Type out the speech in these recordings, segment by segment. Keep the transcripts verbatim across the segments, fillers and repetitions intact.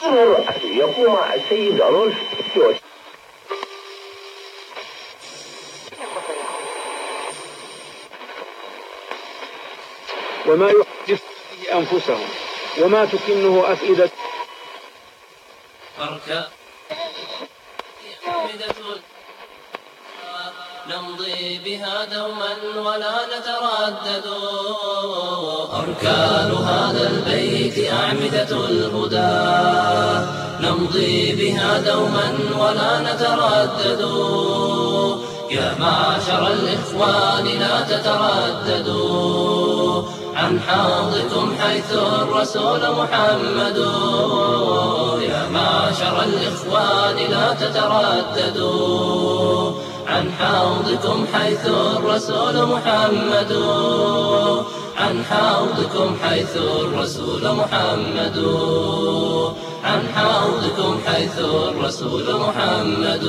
يقوم السيد رولف ستيوارت. وما يحدث به أنفسهم وما تكنه أفئدة نمضي بها دوما ولا نتردد. أركان هذا البيت أعمدة الهدى، نمضي بها دوما ولا نتردد. يا معشر الإخوان لا تترددوا عن حوضكم حيث الرسول محمد. يا معشر الإخوان لا تترددوا عن حوضكم حيث الرسول محمد. عن حوضكم حيث الرسول محمد. عن حوضكم حيث الرسول محمد.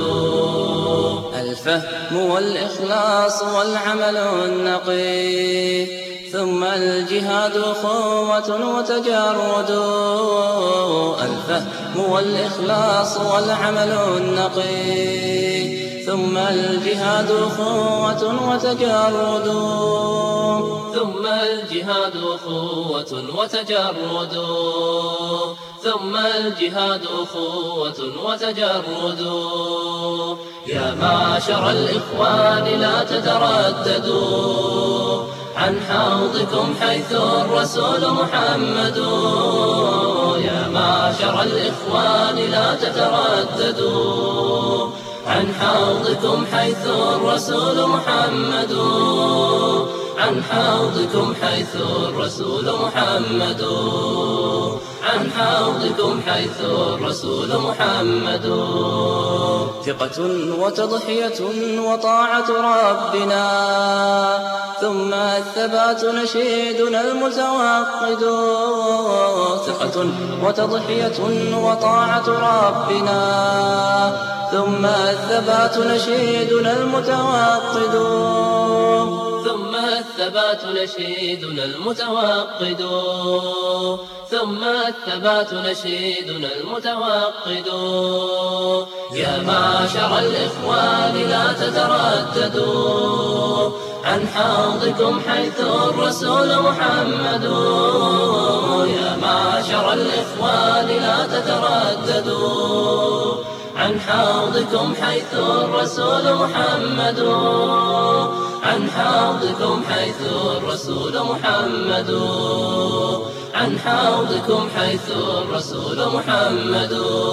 الفهم والإخلاص والعمل النقي، ثم الجهاد أخوة وتجرد. الفهم والإخلاص والعمل النقي، ثم الجهاد أخوة وتجرد. ثم الجهاد أخوة وتجرد. ثم الجهاد أخوة وتجرد. يا معشر الإخوان لا تترددوا عن حوضكم حيث الرسول محمد. يا معشر الإخوان لا تترددوا عن حوضكم حيث الرسول محمد. عن حوضكم حيث الرسول محمد. عن حوضكم حيث الرسول محمد. ثقة وتضحية وطاعة ربنا، ثم الثبات نشيدنا المتوقد. ثقة وتضحية وطاعة ربنا، ثم الثبات نشيدنا المتوقد. ثم الثبات نشيدنا المتوقد. ثم الثبات نشيدنا المتوقد. يا معشر الإخوان لا تترددوا عن حوضكم حيث الرسول محمد. يا معشر الإخوان لا تترددوا عن حوضكم حيث الرسول محمد. عن حوضكم حيث الرسول محمد. عن حوضكم حيث الرسول محمد.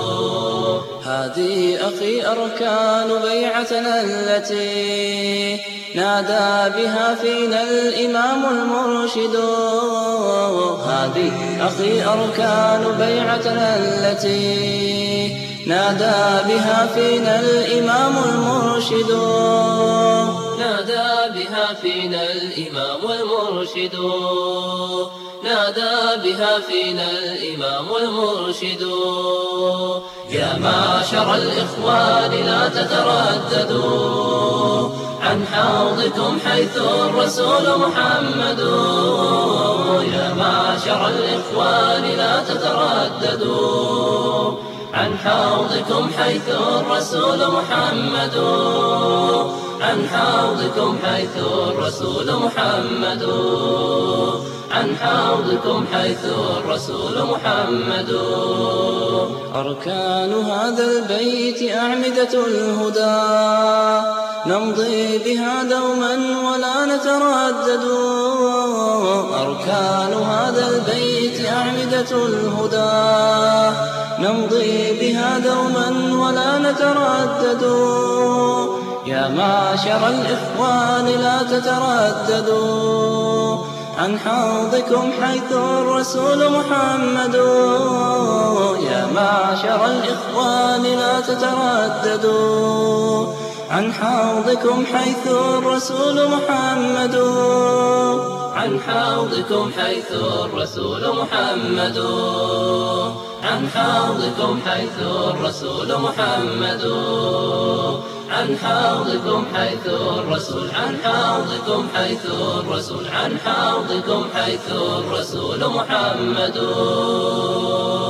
هذه أخي أركان بيعتنا التي نادى بها فينا الإمام المرشد. هذه أخي أركان بيعتنا التي نادى بها فينا الإمام المرشد. نادى بها فينا الإمام المرشد. نادى بها فينا الإمام المرشد. يا معشر الإخوان لا تترددوا عن حوضكم حيث الرسول محمد. يا معشر الإخوان لا تترددوا عن حوضكم حيث الرسول محمد. عن حوضكم حيث الرسول محمد. عن حوضكم حيث الرسول محمد. أركان هذا البيت أعمدة الهدى، نمضي بها دوما ولا نتردد. أركان هذا البيت أعمدة الهدى، نمضي بها دوما ولا نتردد. يا معشر الإخوان لا تترددوا عن حوضكم حيث الرسول محمد. يا معشر الإخوان لا تترددوا عن حوضكم حيث الرسول محمد. عن حوضكم حيث الرسول محمد. عن حوضكم حيث الرسول محمد. عن حوضكم حيث الرسول. عن حوضكم حيث الرسول. عن حوضكم حيث الرسول محمد.